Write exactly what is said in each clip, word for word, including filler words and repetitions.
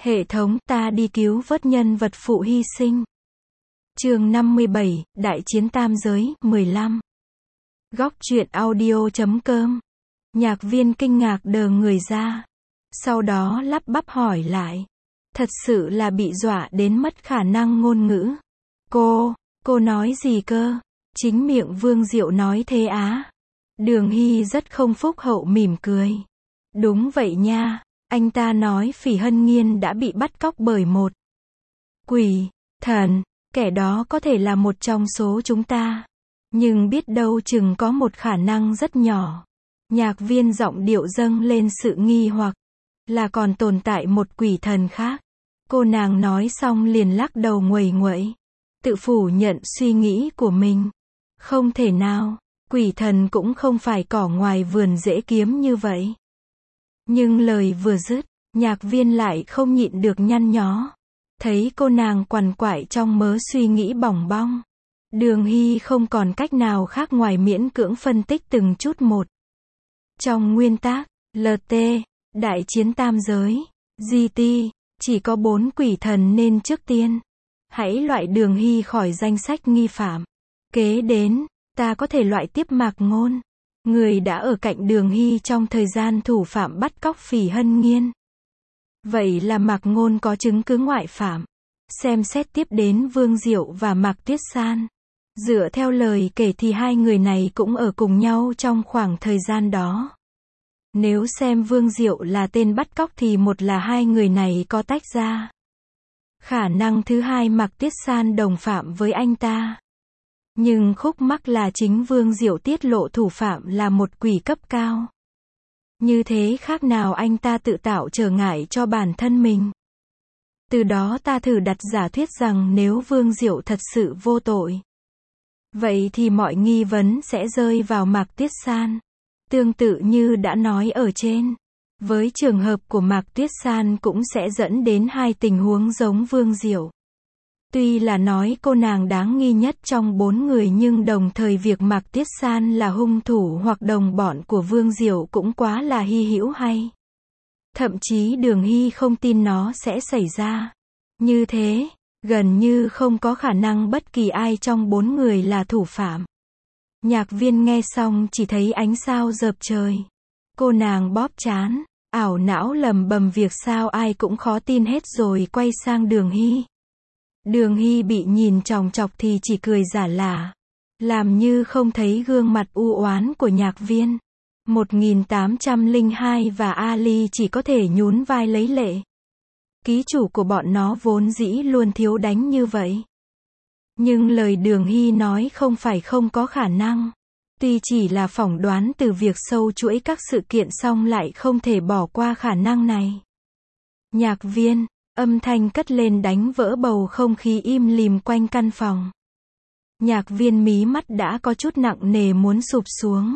Hệ thống, ta đi cứu vớt nhân vật phụ hy sinh. Chương năm mươi bảy, Đại chiến tam giới, mười lăm. Góc truyện audio chấm com. Nhạc Viên kinh ngạc đờ người ra. Sau đó lắp bắp hỏi lại. Thật sự là bị dọa đến mất khả năng ngôn ngữ. Cô, cô nói gì cơ? Chính miệng Vương Diệu nói thế á. Đường Hy rất không phúc hậu mỉm cười. Đúng vậy nha, anh ta nói Phỉ Hân Nghiên đã bị bắt cóc bởi một quỷ thần, kẻ đó có thể là một trong số chúng ta. Nhưng biết đâu chừng có một khả năng rất nhỏ. Nhạc Viên giọng điệu dâng lên sự nghi hoặc. Là còn tồn tại một quỷ thần khác. Cô nàng nói xong liền lắc đầu nguầy nguậy. Tự phủ nhận suy nghĩ của mình. Không thể nào, quỷ thần cũng không phải cỏ ngoài vườn dễ kiếm như vậy. Nhưng lời vừa dứt, Nhạc Viên lại không nhịn được nhăn nhó. Thấy cô nàng quằn quại trong mớ suy nghĩ bỏng bong. Đường Hy không còn cách nào khác ngoài miễn cưỡng phân tích từng chút một. Trong nguyên tắc, lờ tê, Đại chiến tam giới, giê tê, chỉ có bốn quỷ thần nên trước tiên hãy loại Đường Hy khỏi danh sách nghi phạm. Kế đến, ta có thể loại tiếp Mạc Ngôn, người đã ở cạnh Đường Hy trong thời gian thủ phạm bắt cóc Phỉ Hân Nghiên. Vậy là Mạc Ngôn có chứng cứ ngoại phạm. Xem xét tiếp đến Vương Diệu và Mạc Tuyết San. Dựa theo lời kể thì hai người này cũng ở cùng nhau trong khoảng thời gian đó. Nếu xem Vương Diệu là tên bắt cóc thì một là hai người này có tách ra. Khả năng thứ hai Mạc Tuyết San đồng phạm với anh ta. Nhưng khúc mắc là chính Vương Diệu tiết lộ thủ phạm là một quỷ cấp cao. Như thế khác nào anh ta tự tạo trở ngại cho bản thân mình. Từ đó ta thử đặt giả thuyết rằng nếu Vương Diệu thật sự vô tội, vậy thì mọi nghi vấn sẽ rơi vào Mạc Tuyết San. Tương tự như đã nói ở trên, với trường hợp của Mạc Tuyết San cũng sẽ dẫn đến hai tình huống giống Vương Diệu. Tuy là nói cô nàng đáng nghi nhất trong bốn người nhưng đồng thời việc Mạc Tuyết San là hung thủ hoặc đồng bọn của Vương Diệu cũng quá là hy hữu hay. Thậm chí Đường Hy không tin nó sẽ xảy ra. Như thế, gần như không có khả năng bất kỳ ai trong bốn người là thủ phạm. Nhạc Viên nghe xong chỉ thấy ánh sao dợp trời. Cô nàng bóp trán, ảo não lầm bầm việc sao ai cũng khó tin hết rồi quay sang Đường Hy. Đường Hy bị nhìn chòng chọc thì chỉ cười giả lả. Làm như không thấy gương mặt u oán của Nhạc Viên. một nghìn tám trăm lẻ hai và Ali chỉ có thể nhún vai lấy lệ. Ký chủ của bọn nó vốn dĩ luôn thiếu đánh như vậy. Nhưng lời Đường Hy nói không phải không có khả năng. Tuy chỉ là phỏng đoán từ việc sâu chuỗi các sự kiện song lại không thể bỏ qua khả năng này. Nhạc Viên, âm thanh cất lên đánh vỡ bầu không khí im lìm quanh căn phòng. Nhạc Viên mí mắt đã có chút nặng nề muốn sụp xuống.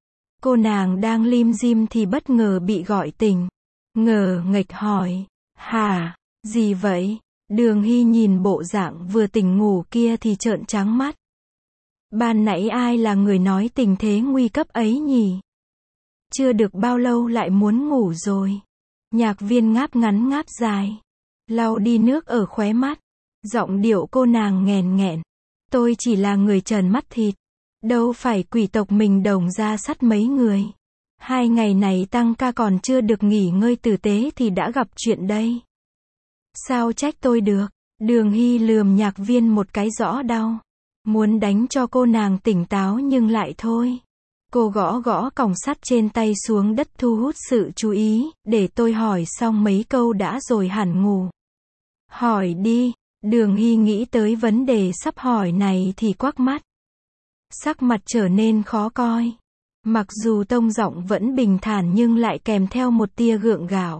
Cô nàng đang lim dim thì bất ngờ bị gọi tỉnh. Ngờ nghệch hỏi, hả, gì vậy? Đường Hy nhìn bộ dạng vừa tỉnh ngủ kia thì trợn trắng mắt. Ban nãy ai là người nói tình thế nguy cấp ấy nhỉ? Chưa được bao lâu lại muốn ngủ rồi. Nhạc Viên ngáp ngắn ngáp dài, lau đi nước ở khóe mắt. Giọng điệu cô nàng nghèn nghẹn. Tôi chỉ là người trần mắt thịt. Đâu phải quỷ tộc mình đồng ra sắt mấy người. Hai ngày này tăng ca còn chưa được nghỉ ngơi tử tế thì đã gặp chuyện đây. Sao trách tôi được? Đường Hy lườm Nhạc Viên một cái rõ đau. Muốn đánh cho cô nàng tỉnh táo nhưng lại thôi. Cô gõ gõ còng sắt trên tay xuống đất thu hút sự chú ý. Để tôi hỏi xong mấy câu đã rồi hẳn ngủ. Hỏi đi. Đường Hy nghĩ tới vấn đề sắp hỏi này thì quắc mắt. Sắc mặt trở nên khó coi. Mặc dù tông giọng vẫn bình thản nhưng lại kèm theo một tia gượng gạo.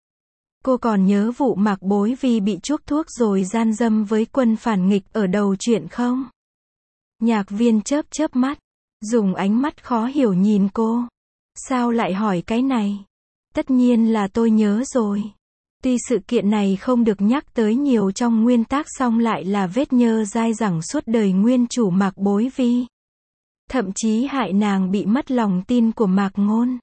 Cô còn nhớ vụ Mạc Bối Vi bị chuốc thuốc rồi gian dâm với quân phản nghịch ở đầu chuyện không? Nhạc Viên chớp chớp mắt, dùng ánh mắt khó hiểu nhìn cô. Sao lại hỏi cái này? Tất nhiên là tôi nhớ rồi. Tuy sự kiện này không được nhắc tới nhiều trong nguyên tác song lại là vết nhơ dai dẳng suốt đời nguyên chủ Mạc Bối Vi. Thậm chí hại nàng bị mất lòng tin của Mạc Ngôn.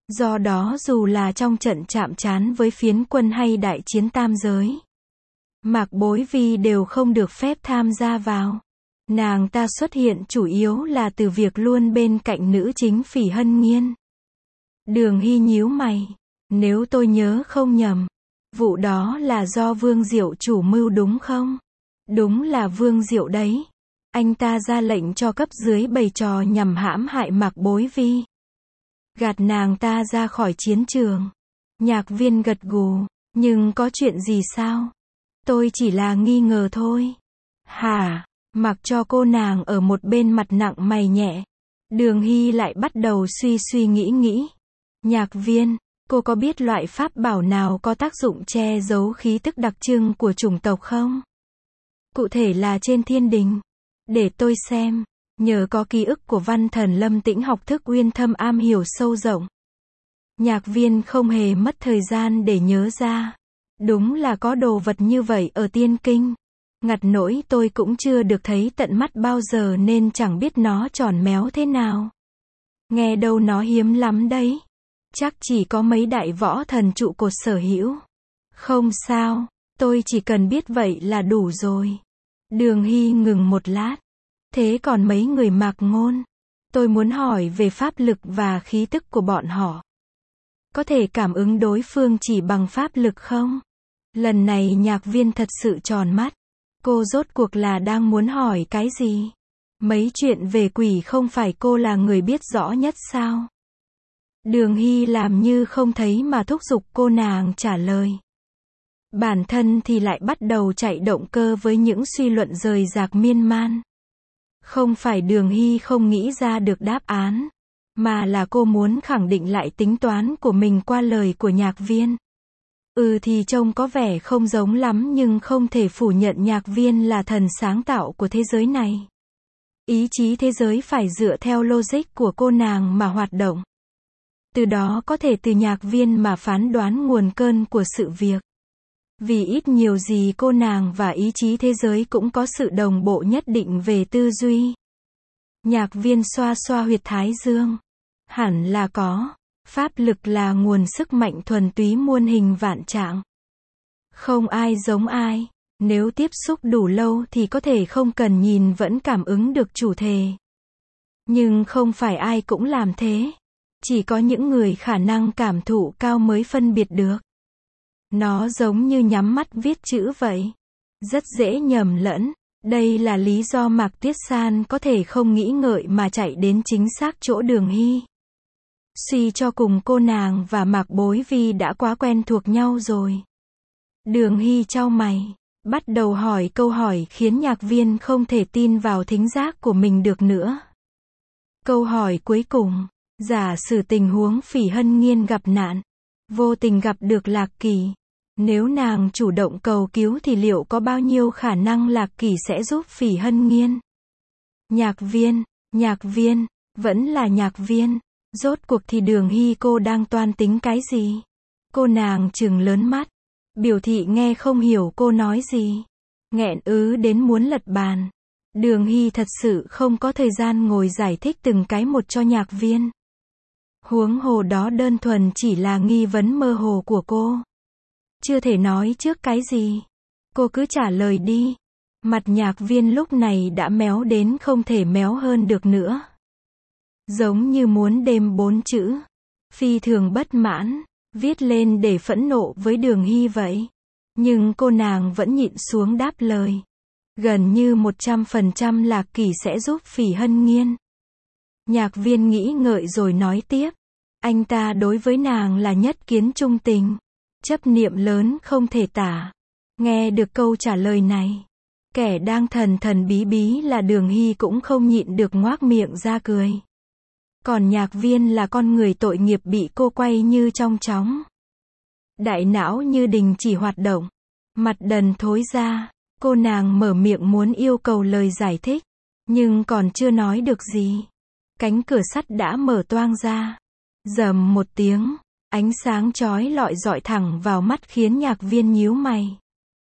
Do đó dù là trong trận chạm trán với phiến quân hay đại chiến tam giới, Mạc Bối Vi đều không được phép tham gia vào. Nàng ta xuất hiện chủ yếu là từ việc luôn bên cạnh nữ chính Phỉ Hân Nghiên. Đường Hy nhíu mày. Nếu tôi nhớ không nhầm, vụ đó là do Vương Diệu chủ mưu đúng không? Đúng là Vương Diệu đấy. Anh ta ra lệnh cho cấp dưới bày trò nhằm hãm hại Mạc Bối Vi, gạt nàng ta ra khỏi chiến trường. Nhạc Viên gật gù. Nhưng có chuyện gì sao? Tôi chỉ là nghi ngờ thôi. Hả? Mặc cho cô nàng ở một bên mặt nặng mày nhẹ, Đường Hy lại bắt đầu suy suy nghĩ nghĩ. Nhạc Viên, cô có biết loại pháp bảo nào có tác dụng che giấu khí tức đặc trưng của chủng tộc không? Cụ thể là trên thiên đình. Để tôi xem. Nhờ có ký ức của Văn Thần Lâm Tĩnh học thức uyên thâm am hiểu sâu rộng, Nhạc Viên không hề mất thời gian để nhớ ra. Đúng là có đồ vật như vậy ở Tiên Kinh. Ngặt nỗi tôi cũng chưa được thấy tận mắt bao giờ nên chẳng biết nó tròn méo thế nào. Nghe đâu nó hiếm lắm đấy. Chắc chỉ có mấy đại võ thần trụ cột sở hữu. Không sao, tôi chỉ cần biết vậy là đủ rồi. Đường Hy ngừng một lát. Thế còn mấy người Mạc Ngôn? Tôi muốn hỏi về pháp lực và khí tức của bọn họ. Có thể cảm ứng đối phương chỉ bằng pháp lực không? Lần này Nhạc Viên thật sự tròn mắt. Cô rốt cuộc là đang muốn hỏi cái gì? Mấy chuyện về quỷ không phải cô là người biết rõ nhất sao? Đường Hy làm như không thấy mà thúc giục cô nàng trả lời. Bản thân thì lại bắt đầu chạy động cơ với những suy luận rời rạc miên man. Không phải Đường Hy không nghĩ ra được đáp án, mà là cô muốn khẳng định lại tính toán của mình qua lời của Nhạc Viên. Ừ thì trông có vẻ không giống lắm nhưng không thể phủ nhận Nhạc Viên là thần sáng tạo của thế giới này. Ý chí thế giới phải dựa theo logic của cô nàng mà hoạt động. Từ đó có thể từ Nhạc Viên mà phán đoán nguồn cơn của sự việc. Vì ít nhiều gì cô nàng và ý chí thế giới cũng có sự đồng bộ nhất định về tư duy. Nhạc Viên xoa xoa huyệt thái dương. Hẳn là có. Pháp lực là nguồn sức mạnh thuần túy muôn hình vạn trạng. Không ai giống ai. Nếu tiếp xúc đủ lâu thì có thể không cần nhìn vẫn cảm ứng được chủ thể. Nhưng không phải ai cũng làm thế. Chỉ có những người khả năng cảm thụ cao mới phân biệt được. Nó giống như nhắm mắt viết chữ vậy. Rất dễ nhầm lẫn. Đây là lý do Mạc Tuyết San có thể không nghĩ ngợi mà chạy đến chính xác chỗ Đường Hy. Suy cho cùng cô nàng và Mạc Bối Vi đã quá quen thuộc nhau rồi. Đường Hy chau mày, bắt đầu hỏi câu hỏi khiến Nhạc Viên không thể tin vào thính giác của mình được nữa. Câu hỏi cuối cùng, giả sử tình huống Phỉ Hân Nghiên gặp nạn, vô tình gặp được Lạc Kỳ. Nếu nàng chủ động cầu cứu thì liệu có bao nhiêu khả năng Lạc Kỳ sẽ giúp Phỉ Hân Nghiên? Nhạc Viên, Nhạc Viên, vẫn là Nhạc Viên. Rốt cuộc thì Đường Hy cô đang toan tính cái gì? Cô nàng trừng lớn mắt, biểu thị nghe không hiểu cô nói gì. Nghẹn ứ đến muốn lật bàn. Đường Hy thật sự không có thời gian ngồi giải thích từng cái một cho Nhạc Viên. Huống hồ đó đơn thuần chỉ là nghi vấn mơ hồ của cô. Chưa thể nói trước cái gì. Cô cứ trả lời đi. Mặt Nhạc Viên lúc này đã méo đến không thể méo hơn được nữa. Giống như muốn đêm bốn chữ. Phi thường bất mãn. Viết lên để phẫn nộ với Đường Hy vậy. Nhưng cô nàng vẫn nhịn xuống đáp lời. Gần như một trăm phần trăm Lạc Kỳ sẽ giúp Phỉ Hân Nghiên. Nhạc Viên nghĩ ngợi rồi nói tiếp. Anh ta đối với nàng là nhất kiến trung tình. Chấp niệm lớn không thể tả. Nghe được câu trả lời này, kẻ đang thần thần bí bí là Đường Hy cũng không nhịn được ngoác miệng ra cười. Còn Nhạc Viên là con người tội nghiệp bị cô quay như trong chóng. Đại não như đình chỉ hoạt động. Mặt đần thối ra. Cô nàng mở miệng muốn yêu cầu lời giải thích. Nhưng còn chưa nói được gì. Cánh cửa sắt đã mở toang ra. Rầm một tiếng. Ánh sáng chói lọi dọi thẳng vào mắt khiến Nhạc Viên nhíu mày.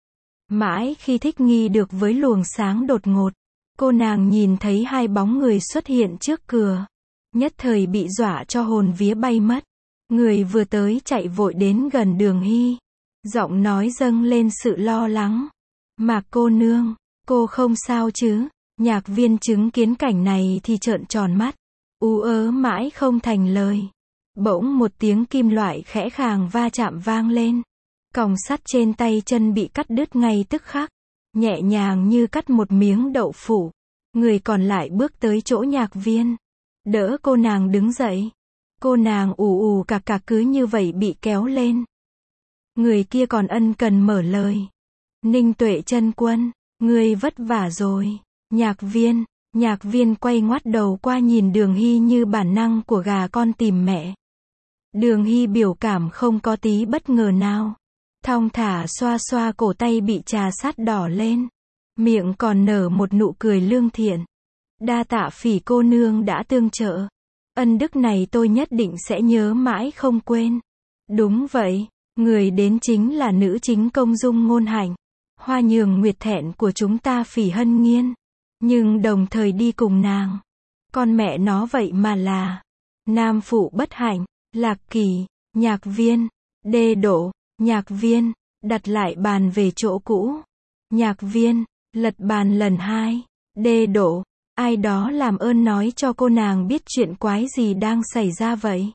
Mãi khi thích nghi được với luồng sáng đột ngột, cô nàng nhìn thấy hai bóng người xuất hiện trước cửa. Nhất thời bị dọa cho hồn vía bay mất. Người vừa tới chạy vội đến gần Đường Hy. Giọng nói dâng lên sự lo lắng. Mạc cô nương, cô không sao chứ? Nhạc Viên chứng kiến cảnh này thì trợn tròn mắt. Ú ớ mãi không thành lời. Bỗng một tiếng kim loại khẽ khàng va chạm vang lên. Còng sắt trên tay chân bị cắt đứt ngay tức khắc. Nhẹ nhàng như cắt một miếng đậu phụ. Người còn lại bước tới chỗ Nhạc Viên. Đỡ cô nàng đứng dậy. Cô nàng ù ù cạc cạc cứ như vậy bị kéo lên. Người kia còn ân cần mở lời. Ninh Tuệ chân quân, ngươi vất vả rồi. Nhạc Viên, Nhạc Viên quay ngoắt đầu qua nhìn Đường Hy như bản năng của gà con tìm mẹ. Đường Hy biểu cảm không có tí bất ngờ nào. Thong thả xoa xoa cổ tay bị trà sát đỏ lên. Miệng còn nở một nụ cười lương thiện. Đa tạ Phỉ cô nương đã tương trợ. Ân đức này tôi nhất định sẽ nhớ mãi không quên. Đúng vậy, người đến chính là nữ chính công dung ngôn hạnh. Hoa nhường nguyệt thẹn của chúng ta Phỉ Hân Nghiên. Nhưng đồng thời đi cùng nàng. Con mẹ nó vậy mà là nam phụ bất hạnh. Lạc Kỳ, Nhạc Viên, đê đổ, Nhạc Viên, đặt lại bàn về chỗ cũ. Nhạc Viên, lật bàn lần hai, đê đổ, ai đó làm ơn nói cho cô nàng biết chuyện quái gì đang xảy ra vậy.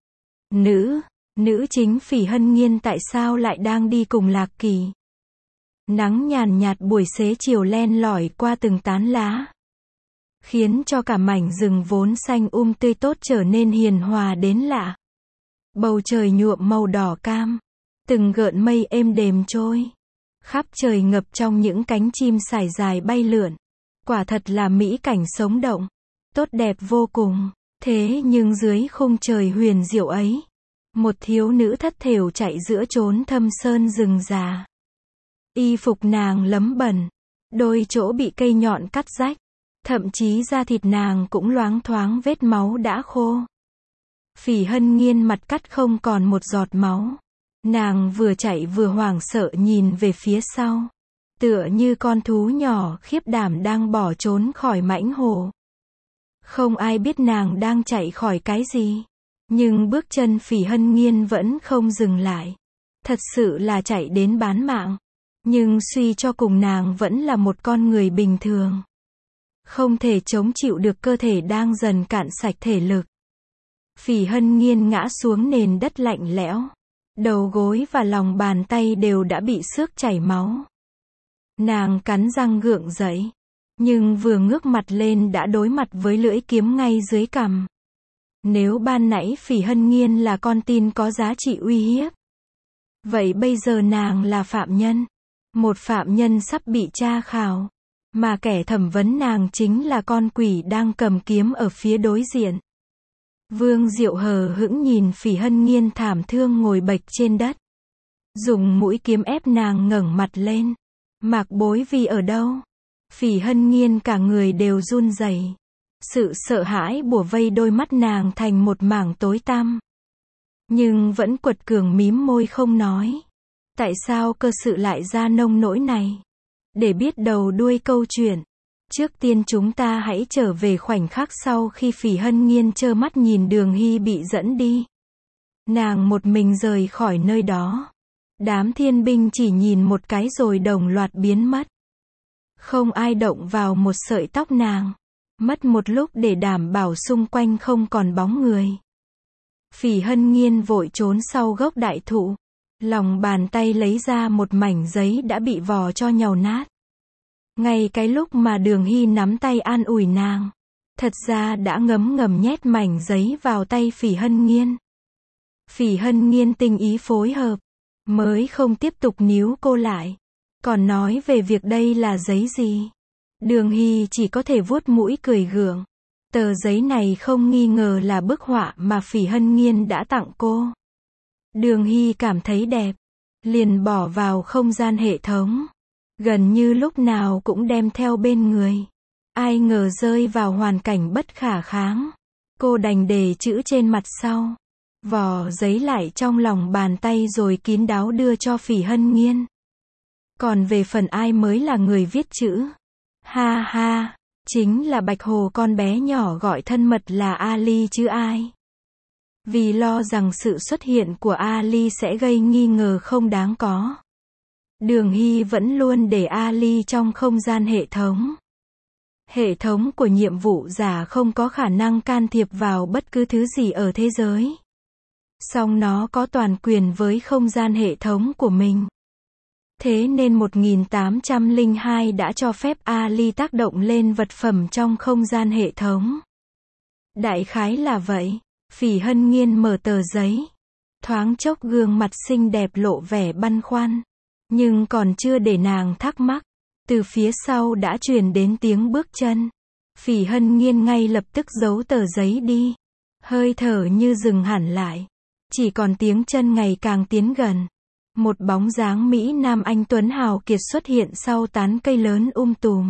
Nữ, nữ chính Phỉ Hân Nghiên tại sao lại đang đi cùng Lạc Kỳ? Nắng nhàn nhạt buổi xế chiều len lỏi qua từng tán lá. Khiến cho cả mảnh rừng vốn xanh um tươi tốt trở nên hiền hòa đến lạ. Bầu trời nhuộm màu đỏ cam. Từng gợn mây êm đềm trôi. Khắp trời ngập trong những cánh chim sải dài bay lượn. Quả thật là mỹ cảnh sống động. Tốt đẹp vô cùng. Thế nhưng dưới khung trời huyền diệu ấy. Một thiếu nữ thất thểu chạy giữa chốn thâm sơn rừng già. Y phục nàng lấm bẩn. Đôi chỗ bị cây nhọn cắt rách. Thậm chí da thịt nàng cũng loáng thoáng vết máu đã khô. Phỉ Hân Nghiên mặt cắt không còn một giọt máu. Nàng vừa chạy vừa hoảng sợ nhìn về phía sau. Tựa như con thú nhỏ khiếp đảm đang bỏ trốn khỏi mãnh hổ. Không ai biết nàng đang chạy khỏi cái gì. Nhưng bước chân Phỉ Hân Nghiên vẫn không dừng lại. Thật sự là chạy đến bán mạng. Nhưng suy cho cùng nàng vẫn là một con người bình thường. Không thể chống chịu được cơ thể đang dần cạn sạch thể lực. Phỉ Hân Nghiên ngã xuống nền đất lạnh lẽo. Đầu gối và lòng bàn tay đều đã bị xước chảy máu. Nàng cắn răng gượng dậy. Nhưng vừa ngước mặt lên đã đối mặt với lưỡi kiếm ngay dưới cằm. Nếu ban nãy Phỉ Hân Nghiên là con tin có giá trị uy hiếp. Vậy bây giờ nàng là phạm nhân. Một phạm nhân sắp bị tra khảo. Mà kẻ thẩm vấn nàng chính là con quỷ đang cầm kiếm ở phía đối diện. Vương Diệu hờ hững nhìn Phỉ Hân Nghiên thảm thương ngồi bệch trên đất. Dùng mũi kiếm ép nàng ngẩng mặt lên. Mạc Bối Vi ở đâu? Phỉ Hân Nghiên cả người đều run rẩy. Sự sợ hãi bủa vây đôi mắt nàng thành một mảng tối tăm. Nhưng vẫn quật cường mím môi không nói. Tại sao cơ sự lại ra nông nỗi này? Để biết đầu đuôi câu chuyện. Trước tiên chúng ta hãy trở về khoảnh khắc sau khi Phỉ Hân Nghiên trơ mắt nhìn Đường Hy bị dẫn đi. Nàng một mình rời khỏi nơi đó. Đám thiên binh chỉ nhìn một cái rồi đồng loạt biến mất. Không ai động vào một sợi tóc nàng. Mất một lúc để đảm bảo xung quanh không còn bóng người. Phỉ Hân Nghiên vội trốn sau gốc đại thụ. Lòng bàn tay lấy ra một mảnh giấy đã bị vò cho nhàu nát. Ngay cái lúc mà Đường Hy nắm tay an ủi nàng. Thật ra đã ngấm ngầm nhét mảnh giấy vào tay Phỉ Hân Nghiên. Phỉ Hân Nghiên tinh ý phối hợp. Mới không tiếp tục níu cô lại. Còn nói về việc đây là giấy gì. Đường Hy chỉ có thể vuốt mũi cười gượng. Tờ giấy này không nghi ngờ là bức họa mà Phỉ Hân Nghiên đã tặng cô. Đường Hy cảm thấy đẹp. Liền bỏ vào không gian hệ thống. Gần như lúc nào cũng đem theo bên người. Ai ngờ rơi vào hoàn cảnh bất khả kháng. Cô đành đề chữ trên mặt sau. Vò giấy lại trong lòng bàn tay rồi kín đáo đưa cho Phỉ Hân Nghiên. Còn về phần ai mới là người viết chữ. Ha ha, chính là Bạch Hồ con bé nhỏ gọi thân mật là Ali chứ ai. Vì lo rằng sự xuất hiện của Ali sẽ gây nghi ngờ không đáng có. Đường Hy vẫn luôn để Ali trong không gian hệ thống. Hệ thống của nhiệm vụ giả không có khả năng can thiệp vào bất cứ thứ gì ở thế giới. Song nó có toàn quyền với không gian hệ thống của mình. Thế nên một nghìn tám trăm lẻ hai đã cho phép Ali tác động lên vật phẩm trong không gian hệ thống. Đại khái là vậy. Phỉ Hân Nhiên mở tờ giấy. Thoáng chốc gương mặt xinh đẹp lộ vẻ băn khoăn. Nhưng còn chưa để nàng thắc mắc, từ phía sau đã truyền đến tiếng bước chân. Phỉ Hân Nhiên ngay lập tức giấu tờ giấy đi. Hơi thở như dừng hẳn lại. Chỉ còn tiếng chân ngày càng tiến gần. Một bóng dáng Mỹ Nam anh tuấn hào kiệt xuất hiện sau tán cây lớn um tùm.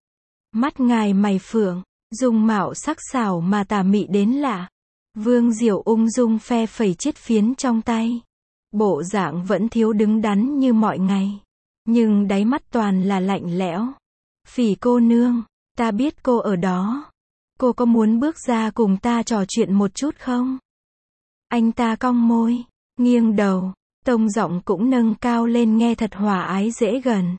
Mắt ngài mày phượng, dung mạo sắc sảo mà tà mị đến lạ. Vương Diệu ung dung phe phẩy chiếc phiến trong tay. Bộ dạng vẫn thiếu đứng đắn như mọi ngày. Nhưng đáy mắt toàn là lạnh lẽo. Phỉ cô nương, ta biết cô ở đó. Cô có muốn bước ra cùng ta trò chuyện một chút không? Anh ta cong môi, nghiêng đầu, tông giọng cũng nâng cao lên nghe thật hòa ái dễ gần.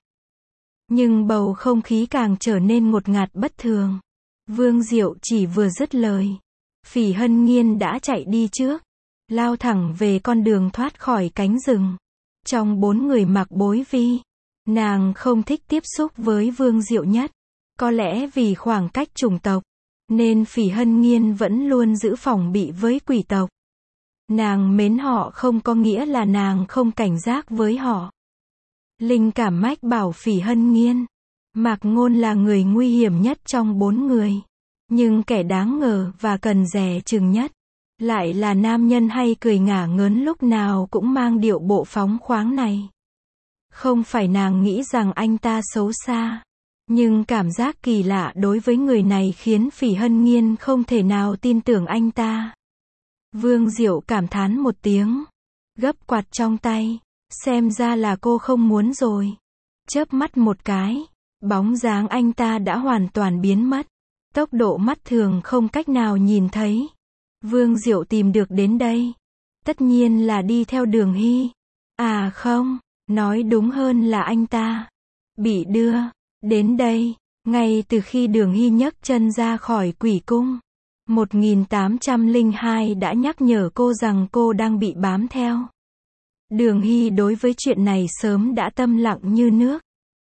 Nhưng bầu không khí càng trở nên ngột ngạt bất thường. Vương Diệu chỉ vừa dứt lời. Phỉ Hân Nhiên đã chạy đi trước. Lao thẳng về con đường thoát khỏi cánh rừng. Trong bốn người mặc bối vi, nàng không thích tiếp xúc với Vương Diệu nhất. Có lẽ vì khoảng cách chủng tộc, nên Phỉ Hân Nhiên vẫn luôn giữ phòng bị với quỷ tộc. Nàng mến họ không có nghĩa là nàng không cảnh giác với họ. Linh cảm mách bảo Phỉ Hân Nhiên, Mạc Ngôn là người nguy hiểm nhất trong bốn người. Nhưng kẻ đáng ngờ và cần dè chừng nhất, lại là nam nhân hay cười ngả ngớn lúc nào cũng mang điệu bộ phóng khoáng này. Không phải nàng nghĩ rằng anh ta xấu xa. Nhưng cảm giác kỳ lạ đối với người này khiến Phỉ Hân Nhiên không thể nào tin tưởng anh ta. Vương Diệu cảm thán một tiếng. Gấp quạt trong tay. Xem ra là cô không muốn rồi. Chớp mắt một cái. Bóng dáng anh ta đã hoàn toàn biến mất. Tốc độ mắt thường không cách nào nhìn thấy. Vương Diệu tìm được đến đây. Tất nhiên là đi theo Đường Hy. À không, nói đúng hơn là anh ta bị đưa đến đây, ngay từ khi Đường Hy nhấc chân ra khỏi quỷ cung. một nghìn tám trăm lẻ hai đã nhắc nhở cô rằng cô đang bị bám theo. Đường Hy đối với chuyện này sớm đã tâm lặng như nước.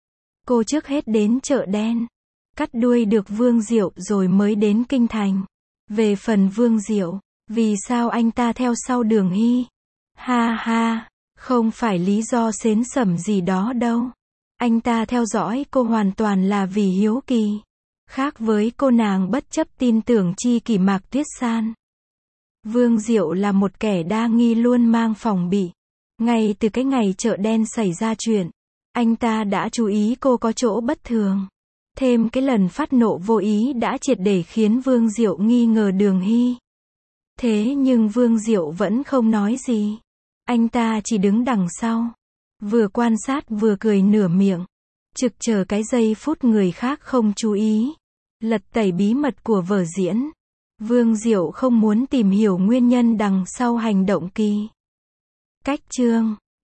Cô trước hết đến chợ đen, cắt đuôi được Vương Diệu rồi mới đến kinh thành. Về phần Vương Diệu, vì sao anh ta theo sau Đường Hy? Ha ha, không phải lý do xến xẩm gì đó đâu. Anh ta theo dõi cô hoàn toàn là vì hiếu kỳ. Khác với cô nàng bất chấp tin tưởng chi kỷ Mạc Tuyết San. Vương Diệu là một kẻ đa nghi luôn mang phòng bị. Ngay từ cái ngày chợ đen xảy ra chuyện, anh ta đã chú ý cô có chỗ bất thường. Thêm cái lần phát nộ vô ý đã triệt để khiến Vương Diệu nghi ngờ Đường Hy. Thế nhưng Vương Diệu vẫn không nói gì. Anh ta chỉ đứng đằng sau. Vừa quan sát vừa cười nửa miệng. Trực chờ cái giây phút người khác không chú ý. Lật tẩy bí mật của vở diễn. Vương Diệu không muốn tìm hiểu nguyên nhân đằng sau hành động kỳ. Cách chương